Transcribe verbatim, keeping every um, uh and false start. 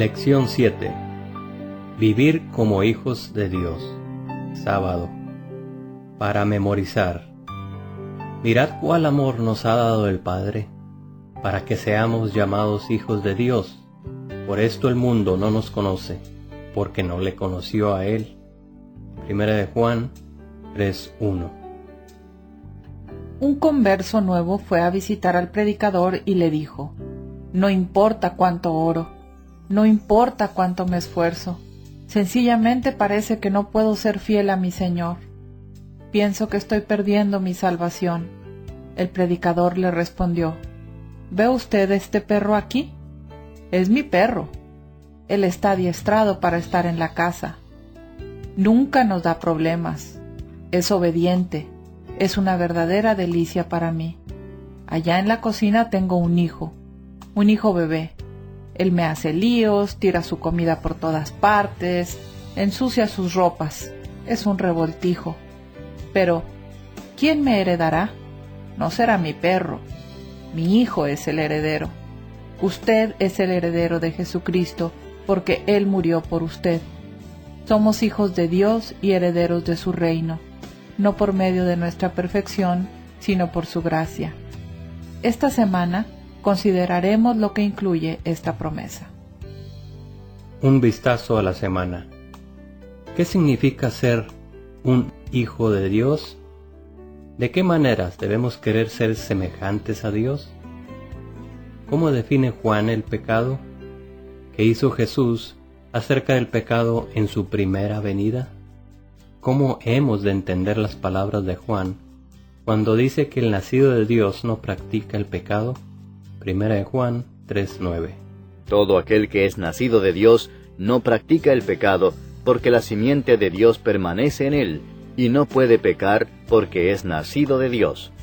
Lección siete. Vivir como hijos de Dios. Sábado. Para memorizar. Mirad cuál amor nos ha dado el Padre, para que seamos llamados hijos de Dios. Por esto el mundo no nos conoce, porque no le conoció a Él. Primera de Juan tres uno. Un converso nuevo fue a visitar al predicador y le dijo: no importa cuánto oro, no importa cuánto me esfuerzo, sencillamente parece que no puedo ser fiel a mi Señor. Pienso que estoy perdiendo mi salvación. El predicador le respondió: ¿ve usted este perro aquí? Es mi perro. Él está adiestrado para estar en la casa. Nunca nos da problemas. Es obediente. Es una verdadera delicia para mí. Allá en la cocina tengo un hijo, un hijo bebé. Él me hace líos, tira su comida por todas partes, ensucia sus ropas. Es un revoltijo. Pero, ¿quién me heredará? No será mi perro. Mi hijo es el heredero. Usted es el heredero de Jesucristo, porque Él murió por usted. Somos hijos de Dios y herederos de su reino, no por medio de nuestra perfección, sino por su gracia. Esta semana consideraremos lo que incluye esta promesa. Un vistazo a la semana. ¿Qué significa ser un hijo de Dios? ¿De qué maneras debemos querer ser semejantes a Dios? ¿Cómo define Juan el pecado? ¿Qué hizo Jesús acerca del pecado en su primera venida? ¿Cómo hemos de entender las palabras de Juan cuando dice que el nacido de Dios no practica el pecado? Primera de Juan tres nueve. Todo aquel que es nacido de Dios no practica el pecado, porque la simiente de Dios permanece en él, y no puede pecar porque es nacido de Dios.